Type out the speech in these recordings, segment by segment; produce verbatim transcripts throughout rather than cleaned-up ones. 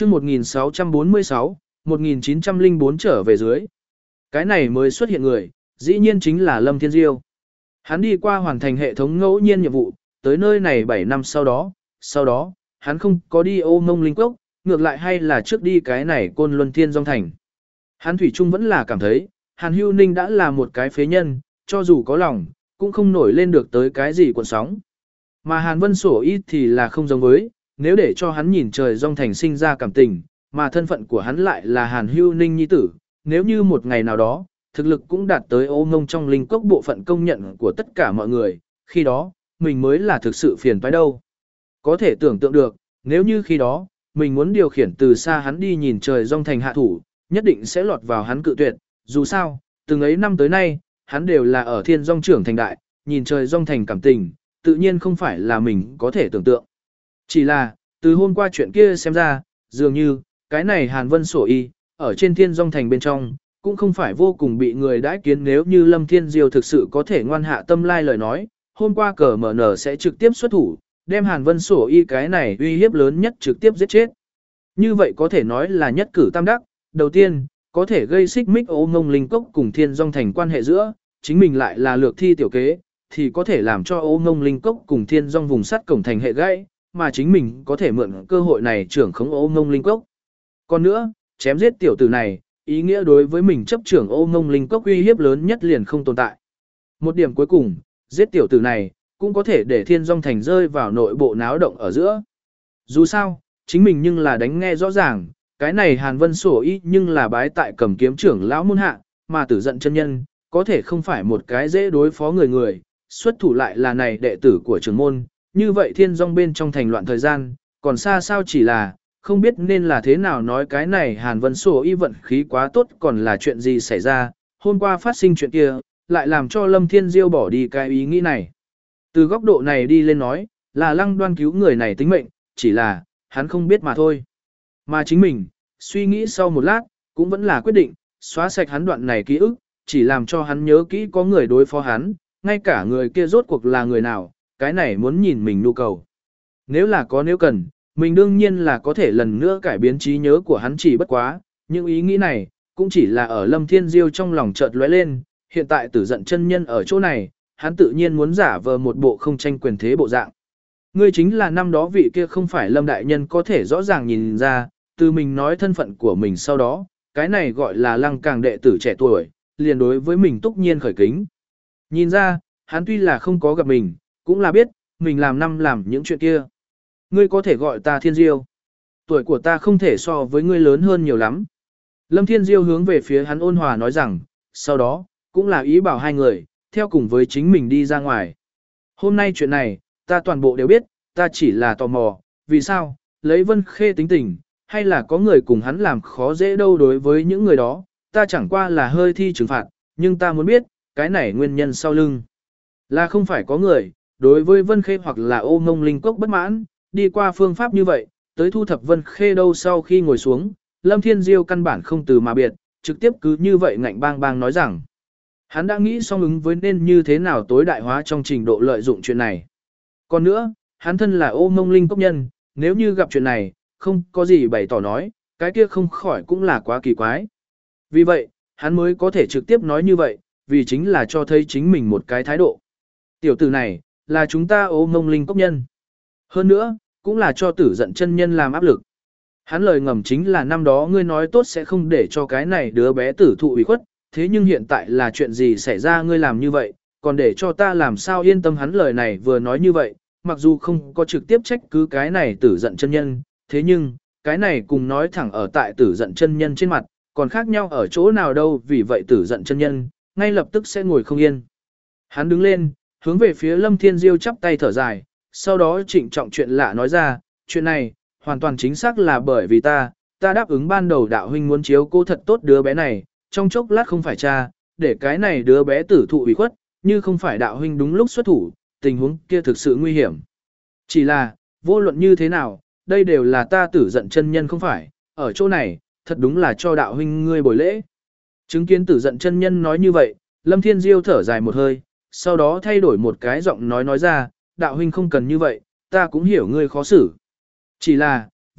chương một nghìn sáu trăm bốn mươi sáu, một nghìn chín trăm lẻ bốn trở về dưới. Cái này mới xuất hiện người, dĩ nhiên chính là Lâm Thiên Diêu. Hắn đi qua hoàn thành hệ thống ngẫu nhiên nhiệm vụ, tới nơi này bảy năm sau đó, sau đó, hắn không có đi Ô Mông Linh Cốc, ngược lại hay là trước đi cái này Côn Luân Thiên Dung Thành. Hắn thủy chung vẫn là cảm thấy, Hàn Hưu Ninh đã là một cái phế nhân, cho dù có lòng, cũng không nổi lên được tới cái gì cuộn sóng. Mà Hàn Vân Sổ Y thì là không giống với, nếu để cho hắn nhìn trời Dung Thành sinh ra cảm tình, mà thân phận của hắn lại là Hàn Hưu Ninh nhi tử, nếu như một ngày nào đó, thực lực cũng đạt tới Ô Mông trong linh cốc bộ phận công nhận của tất cả mọi người, khi đó, mình mới là thực sự phiền toái đâu. Có thể tưởng tượng được, nếu như khi đó, mình muốn điều khiển từ xa hắn đi nhìn trời Dung Thành hạ thủ, nhất định sẽ lọt vào hắn cự tuyệt, dù sao, từng ấy năm tới nay, hắn đều là ở Thiên Dung trưởng thành đại, nhìn trời Dung Thành cảm tình, tự nhiên không phải là mình có thể tưởng tượng. Chỉ là, từ hôm qua chuyện kia xem ra, dường như, cái này Hàn Vân Sổ Y, ở trên Thiên Dung Thành bên trong, cũng không phải vô cùng bị người đãi kiến. Nếu như Lâm Thiên Diêu thực sự có thể ngoan hạ tâm lai lời nói, hôm qua cờ mở nở sẽ trực tiếp xuất thủ, đem Hàn Vân Sổ Y cái này uy hiếp lớn nhất trực tiếp giết chết. Như vậy có thể nói là nhất cử tam đắc, đầu tiên, có thể gây xích mích Ô Mông Linh Cốc cùng Thiên Dung Thành quan hệ giữa, chính mình lại là lược thi tiểu kế, thì có thể làm cho Ô Mông Linh Cốc cùng Thiên Dung vùng sắt cổng thành hệ gãy, mà chính mình có thể mượn cơ hội này trưởng khống Ô Mông Linh Cốc. Còn nữa, chém giết tiểu tử này, ý nghĩa đối với mình chấp trưởng Ô Mông Linh Cốc uy hiếp lớn nhất liền không tồn tại. Một điểm cuối cùng, giết tiểu tử này, cũng có thể để Thiên Dung Thành rơi vào nội bộ náo động ở giữa. Dù sao, chính mình nhưng là đánh nghe rõ ràng, cái này Hàn Vân Sổ Y nhưng là bái tại Cầm Kiếm trưởng lão môn hạ, mà Tử Giận chân nhân, có thể không phải một cái dễ đối phó người người, xuất thủ lại là này đệ tử của trưởng môn, như vậy Thiên Dung bên trong thành loạn thời gian, còn xa sao chỉ là, không biết nên là thế nào nói cái này Hàn Vân Sổ Y vận khí quá tốt còn là chuyện gì xảy ra, hôm qua phát sinh chuyện kia, lại làm cho Lâm Thiên Diêu bỏ đi cái ý nghĩ này. Từ góc độ này đi lên nói, là Lăng Đoan cứu người này tính mệnh, chỉ là, hắn không biết mà thôi. Mà chính mình, suy nghĩ sau một lát, cũng vẫn là quyết định, xóa sạch hắn đoạn này ký ức, chỉ làm cho hắn nhớ kỹ có người đối phó hắn, ngay cả người kia rốt cuộc là người nào, cái này muốn nhìn mình nhu cầu. Nếu là có nếu cần, mình đương nhiên là có thể lần nữa cải biến trí nhớ của hắn, chỉ bất quá, những ý nghĩ này, cũng chỉ là ở Lâm Thiên Diêu trong lòng chợt lóe lên, hiện tại Tử Giận chân nhân ở chỗ này, hắn tự nhiên muốn giả vờ một bộ không tranh quyền thế bộ dạng. Ngươi chính là năm đó vị kia không phải Lâm đại nhân có thể rõ ràng nhìn ra, từ mình nói thân phận của mình sau đó, cái này gọi là Lăng Càng đệ tử trẻ tuổi, liền đối với mình túc nhiên khởi kính. Nhìn ra, hắn tuy là không có gặp mình, cũng là biết, mình làm năm làm những chuyện kia. Ngươi có thể gọi ta Thiên Diêu. Tuổi của ta không thể so với ngươi lớn hơn nhiều lắm. Lâm Thiên Diêu hướng về phía hắn ôn hòa nói rằng, sau đó, cũng là ý bảo hai người, theo cùng với chính mình đi ra ngoài. Hôm nay chuyện này, ta toàn bộ đều biết, ta chỉ là tò mò, vì sao, lấy Vân Khê tính tình, hay là có người cùng hắn làm khó dễ đâu. Đối với những người đó, ta chẳng qua là hơi thi trừng phạt, nhưng ta muốn biết, cái này nguyên nhân sau lưng. Là không phải có người, đối với Vân Khê hoặc là Ô Mông Linh Cốc bất mãn, đi qua phương pháp như vậy, tới thu thập Vân Khê đâu. Sau khi ngồi xuống, Lâm Thiên Diêu căn bản không từ mà biệt, trực tiếp cứ như vậy ngạnh bang bang nói rằng, hắn đã nghĩ xong ứng với nên như thế nào tối đại hóa trong trình độ lợi dụng chuyện này. Còn nữa, hắn thân là Ô Mông Linh Cốc nhân, nếu như gặp chuyện này, không có gì bày tỏ nói, cái kia không khỏi cũng là quá kỳ quái. Vì vậy, hắn mới có thể trực tiếp nói như vậy, vì chính là cho thấy chính mình một cái thái độ. Tiểu tử này, là chúng ta Ô Mông Linh Cốc nhân. Hơn nữa, cũng là cho Tử Giận chân nhân làm áp lực. Hắn lời ngầm chính là năm đó ngươi nói tốt sẽ không để cho cái này đứa bé tử thụ ủy khuất, thế nhưng hiện tại là chuyện gì xảy ra ngươi làm như vậy, còn để cho ta làm sao yên tâm. Hắn lời này vừa nói như vậy, mặc dù không có trực tiếp trách cứ cái này Tử Giận chân nhân, thế nhưng, cái này cùng nói thẳng ở tại Tử Giận chân nhân trên mặt, còn khác nhau ở chỗ nào đâu. Vì vậy Tử Giận chân nhân, ngay lập tức sẽ ngồi không yên. Hắn đứng lên, hướng về phía Lâm Thiên Diêu chắp tay thở dài, sau đó trịnh trọng chuyện lạ nói ra, chuyện này, hoàn toàn chính xác là bởi vì ta, ta đáp ứng ban đầu đạo huynh muốn chiếu cố thật tốt đứa bé này, trong chốc lát không phải cha, để cái này đứa bé tử thụ ủy khuất, như không phải đạo huynh đúng lúc xuất thủ, tình huống kia thực sự nguy hiểm. Chỉ là, vô luận như thế nào, đây đều là ta Tử Giận chân nhân không phải, ở chỗ này, thật đúng là cho đạo huynh ngươi bồi lễ. Chứng kiến Tử Giận chân nhân nói như vậy, Lâm Thiên Diêu thở dài một hơi, sau đó thay đổi một cái giọng nói nói ra, đạo huynh không cần như vậy, ta cũng hiểu ngươi khó xử. Chỉ là,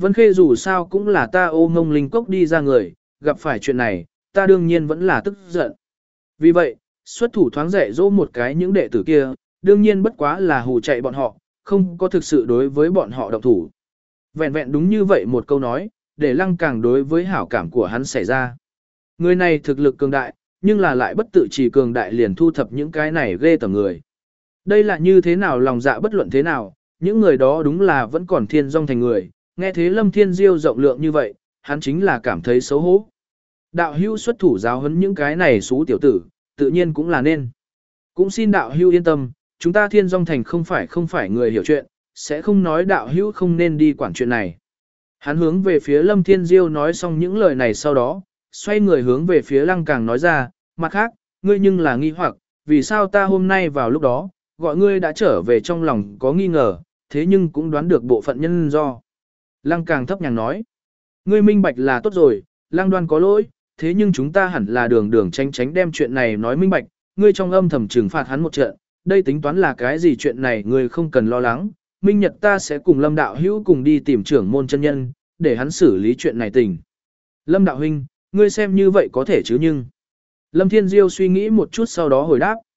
Vân Khê dù sao cũng là ta ô ngông linh cốc đi ra người, gặp phải chuyện này, ta đương nhiên vẫn là tức giận. Vì vậy, xuất thủ thoáng dạy dỗ một cái những đệ tử kia, đương nhiên bất quá là hù chạy bọn họ, không có thực sự đối với bọn họ động thủ. Vẹn vẹn đúng như vậy một câu nói, để Lăng Càng đối với hảo cảm của hắn xảy ra. Người này thực lực cường đại, nhưng là lại bất tự chỉ cường đại liền thu thập những cái này ghê tởm người. Đây là như thế nào lòng dạ bất luận thế nào, những người đó đúng là vẫn còn thiên dong thành người, nghe thế Lâm Thiên Diêu rộng lượng như vậy, hắn chính là cảm thấy xấu hổ. Đạo hưu xuất thủ giáo huấn những cái này xú tiểu tử, tự nhiên cũng là nên. Cũng xin đạo hưu yên tâm, chúng ta thiên dong thành không phải không phải người hiểu chuyện, sẽ không nói đạo hưu không nên đi quản chuyện này. Hắn hướng về phía Lâm Thiên Diêu nói xong những lời này sau đó, xoay người hướng về phía Lăng Càng nói ra, mặt khác, ngươi nhưng là nghi hoặc, vì sao ta hôm nay vào lúc đó, gọi ngươi đã trở về trong lòng có nghi ngờ, thế nhưng cũng đoán được bộ phận nhân do. Lăng Càng thấp nhàng nói, ngươi minh bạch là tốt rồi, Lăng Đoan có lỗi, thế nhưng chúng ta hẳn là đường đường tránh tránh đem chuyện này nói minh bạch, ngươi trong âm thầm trừng phạt hắn một trận, đây tính toán là cái gì chuyện này ngươi không cần lo lắng, minh nhật ta sẽ cùng Lâm Đạo Hữu cùng đi tìm trưởng môn chân nhân, để hắn xử lý chuyện này tình. Lâm Đạo Huynh, ngươi xem như vậy có thể chứ nhưng. Lâm Thiên Diêu suy nghĩ một chút sau đó hồi đáp.